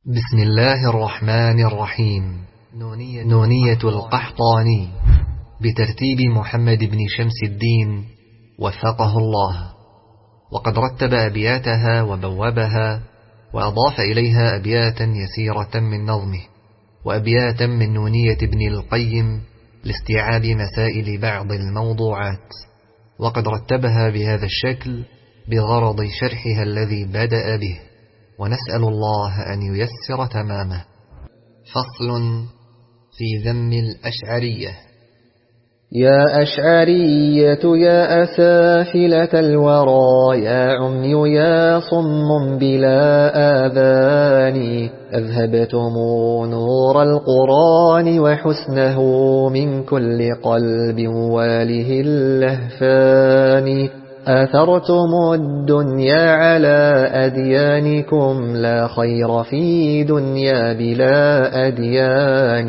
بسم الله الرحمن الرحيم. نونية القحطاني بترتيب محمد بن شمس الدين وفقه الله، وقد رتب أبياتها وبوبها وأضاف إليها أبياتا يسيرة من نظمه وأبياتا من نونية ابن القيم لاستيعاب مسائل بعض الموضوعات، وقد رتبها بهذا الشكل بغرض شرحها الذي بدأ به، ونسأل الله أن ييسر تمامه. فصل في ذم الأشعرية. يا أشعرية يا أسافلة الورى، يا عمي يا صم بلا آذان، أذهبتم نور القرآن وحسنه من كل قلب واله اللهفان، آثرتم الدنيا على أديانكم، لا خير في دنيا بلا أديان،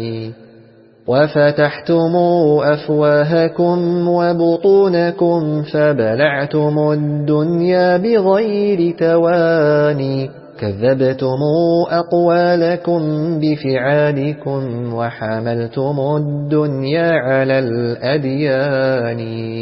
وفتحتم أفواهكم وبطونكم، فبلعتم الدنيا بغير تواني، كذبتم أقوالكم بفعالكم، وحملتم الدنيا على الأديان.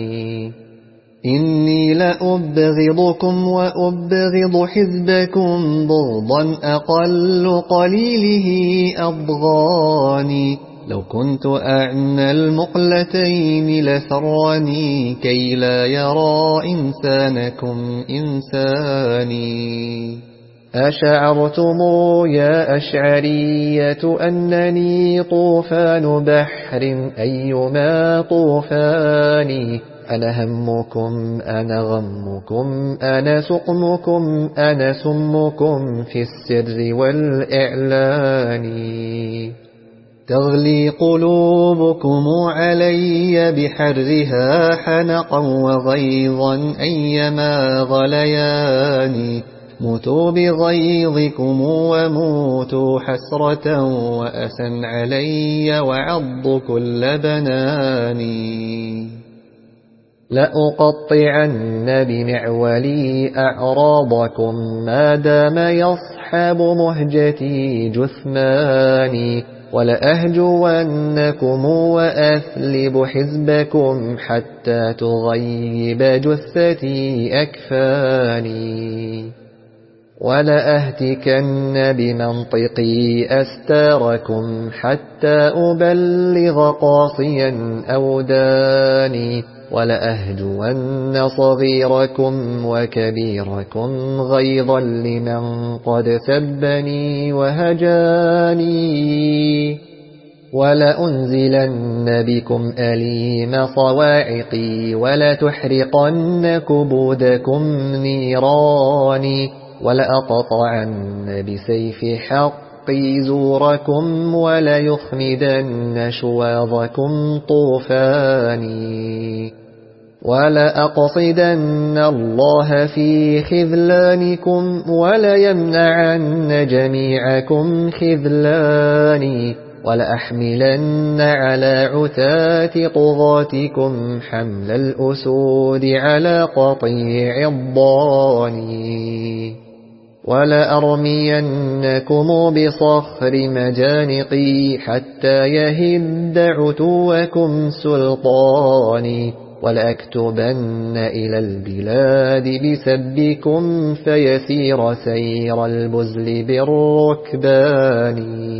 إني لأبغضكم وأبغض حزبكم، بغضا أقل قليله أضغاني، لو كنت أعنى المقلتين لسرني، كي لا يرى إنسانكم إنساني. أشعرتم يا أشعرية أنني طوفان بحر أيما طوفان، أنا همكم أنا غمكم أنا سقمكم أنا سمكم في السر والإعلان، تغلي قلوبكم علي بحرها حنقا وغيظا أيما غليان، موتوا بغيظكم وموتوا حسرة وأسا علي وعض كل بناني، لأقطعن بمعولي أعراضكم ما دام يصحب مهجتي جثماني، ولأهجونكم وأثلب حزبكم حتى تغيب جثتي أكفاني، ولأهتكن بمنطقي أستاركم حتى أبلغ قاصيا أوداني، ولأهجون صغيركم وكبيركم غيظا لمن قد سبني وهجاني، ولأنزلن بكم أليم صواعقي، ولتحرقن كبودكم نيراني، ولأقطعن بسيف حقي زوركم، وليخمدن شواظكم طوفاني، ولأقصدن الله في خذلانكم، وليمنعن جميعكم خذلاني، ولأحملن على عتاة طغاتكم حمل الأسود على قطيع الضاني، ولأرمينكم بصخر مجانقي حتى يهد عتوكم سلطاني، ولأكتبن إلى البلاد بسبكم فيسير سير البزل بالركبان،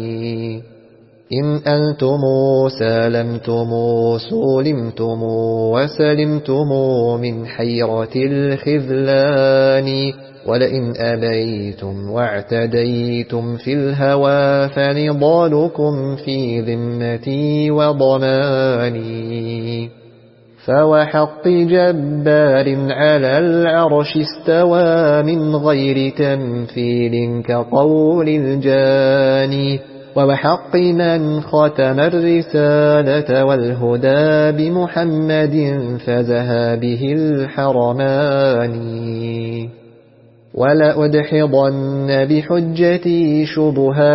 إن أنتم سالمتم سولمتم وسلمتم من حيرة الخذلان، ولئن أبيتم واعتديتم في الهوى فنضالكم في ذمتي وضماني، فوحق جبار على العرش استوى من غير تمثيل كقول الجاني، وبحق من ختم الرسالة والهدى بمحمد فزها به الحرمان، ولأدحضن بحجتي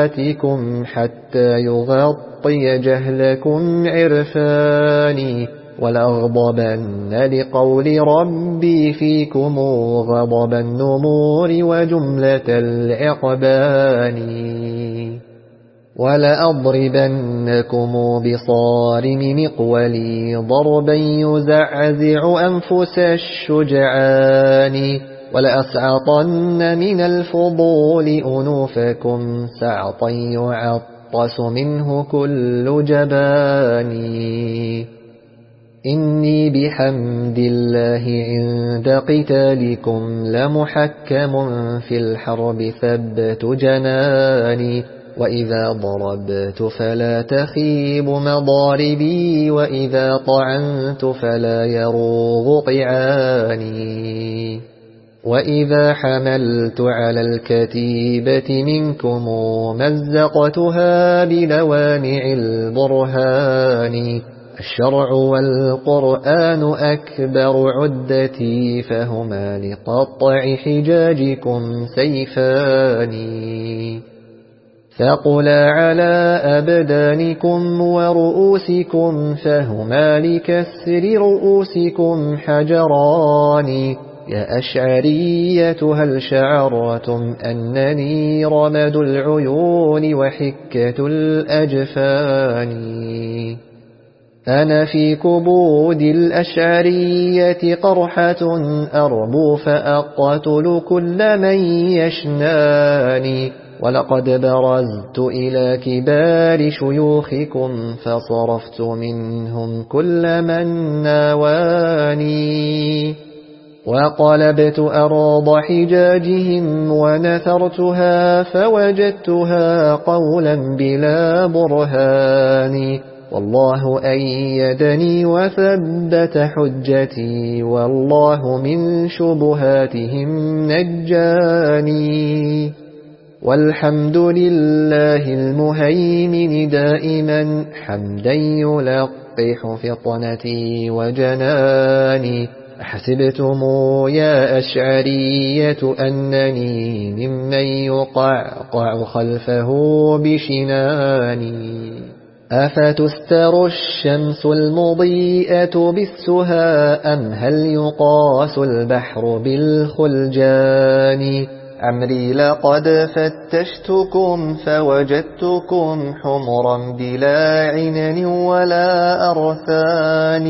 شبهاتكم حتى يغطي جهلكم عرفاني، ولأغضبن لقول ربي فيكم غضب النمور وجملة العقبان ولأضربنكم بصارم مقولي ضربا يزعزع أنفس الشجعان ولأسعطن من الفضول أنوفكم سعطا يعطس منه كل جبان إني بحمد الله عند قتالكم لمحكم في الحرب ثبت جناني وإذا ضربت فلا تخيب مضاربي وإذا طعنت فلا يروغ طعاني وإذا حملت على الكتيبة منكم مزقتها بلوامع البرهان الشرع والقرآن أكبر عدتي فهما لقطع حجاجكم سيفان ثقلا على أبدانكم ورؤوسكم فهما لكسر رؤوسكم حجران يا أشعرية هل شعرتم أنني رمد العيون وحكة الأجفان أنا في كبود الأشعرية قرحة أربو فأقتل كل من يشناني ولقد برزت إلى كبار شيوخكم فصرفت منهم كل من ناواني وقلبت أرض حجاجهم ونثرتها فوجدتها قولا بلا برهان والله أيدني وثبت حجتي والله من شبهاتهم نجاني والحمد لله المهيمن دائما حمدا يلقح فطنتي وجناني أحسبتم يا أشعرية أنني ممن يقعقع خلفه بشناني أفتستر الشمس المضيئة بالسهى أم هل يقاس البحر بالخلجان عمري لقد فتشتكم فوجدتكم حمرا بلا عنن ولا أرثان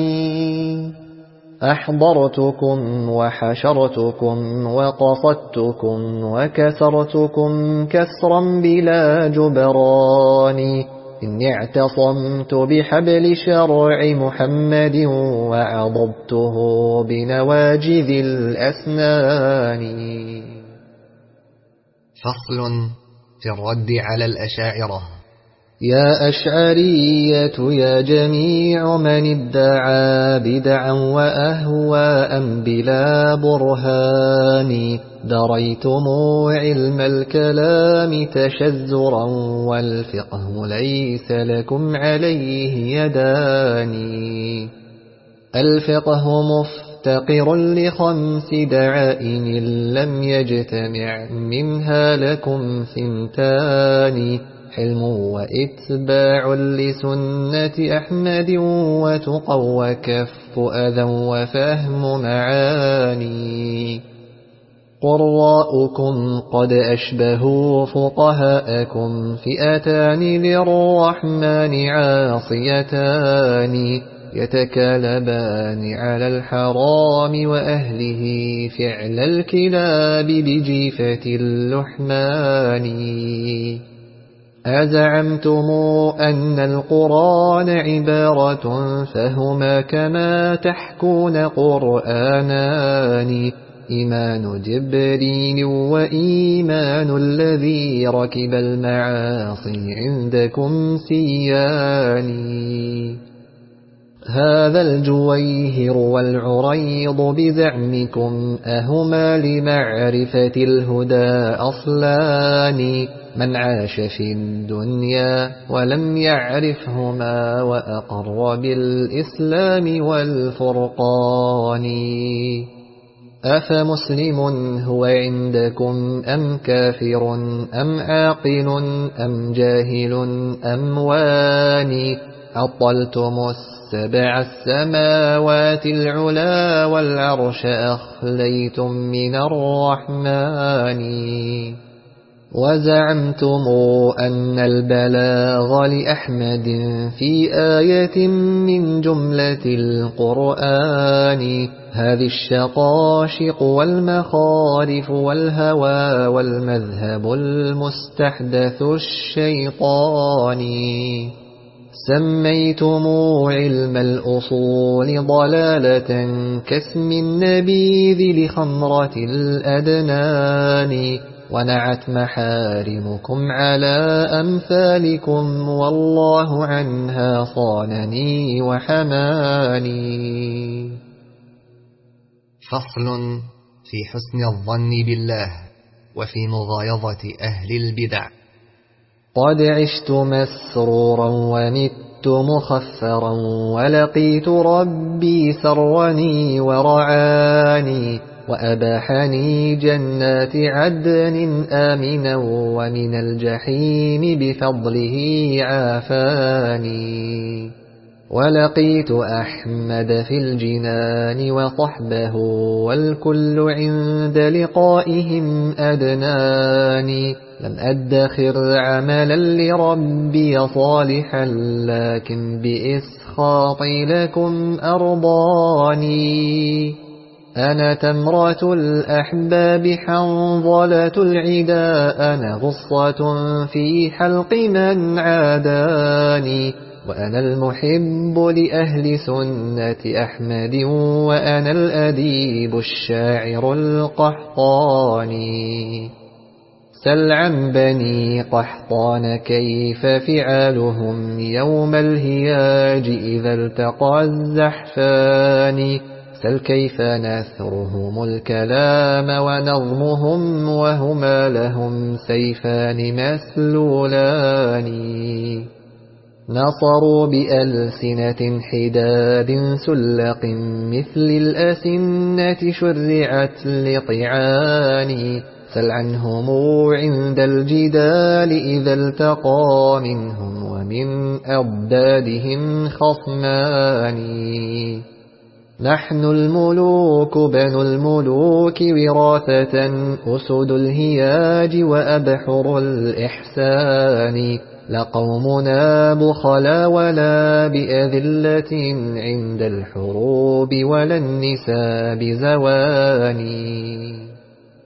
أحضرتكم وحشرتكم وقصدتكم وكسرتكم كسرا بلا جبران إني اعتصمت بحبل شرع محمد وعضبته بنواجذ الأسنان فصل في الرد على الأشاعرة. يا أشعرية يا جميع من ادعى بدعا وأهواء بلا برهان دريتم علم الكلام تشذرا والفقه ليس لكم عليه يدان الفقه مفتقر لخمس دعائم لم يجتمع منها لكم ثنتان حلم وإتباع لسنة أحمد وتقى وكف أذى وفهم معاني قراءكم قد أشبهوا فقهاءكم فئتان للرحمن عاصيتان يتكالبان على الحرام وأهله فعل الكلاب بجيفة اللحمان أزعمتم أن القرآن عبارة فهما كما تحكون قرآنان إيمان جبريل وإيمان الذي ركب المعاصي عندكم سيان هذا الجويهر والعريض بزعمكم أهما لمعرفة الهدى أصلان من عاش في الدنيا ولم يعرفهما وأقر بالإسلام والفرقان أفمسلم هو عندكم أم كافر أم عاقل أم جاهل أم واني عطلتم السبع السماوات العلا والعرش أخليتم من الرحمن وزعمتم أن البلاغ لأحمد في آية من جملة القرآن هذه الشقاشق والمخارف والهوى والمذهب المستحدث الشيطاني سميتم علم الأصول ضلالة كاسم النبيذ لخمرة الأدنان ونعت محارمكم على أمثالكم والله عنها صانني وحماني. فصل في حسن الظن بالله وفي مغايظة أهل البدع. قد عشت مسرورا ومت مخفرا ولقيت ربي سرني ورعاني وأباحني جنات عدن آمنا ومن الجحيم بفضله عافاني ولقيت أحمد في الجنان وصحبه والكل عند لقائهم أدناني لم أدخر عملا لربي صالحا لكن بإسخاطي لكم أرضاني أنا تمرة الأحباب حنظلة العدا أنا غصة في حلق من عاداني وأنا المحب لأهل سنة أحمد وأنا الأديب الشاعر القحطاني سل عن بني قحطان كيف فعالهم يوم الهياج إذا التقى الزحفان سل كيف نثرهم الكلام ونظمهم وهما لهم سيفان مسلولان نصروا بألسنة حداد سلق مثل الأسنة شرعت لطعان سل عنهم عند الجدال إذا التقى منهم ومن أضدادهم خصمان نحن الملوك بنو الملوك وراثة أسد الهياج وأبحر الإحسان لقومنا بخلا ولا بأذلة عند الحروب ولا النساء بزواني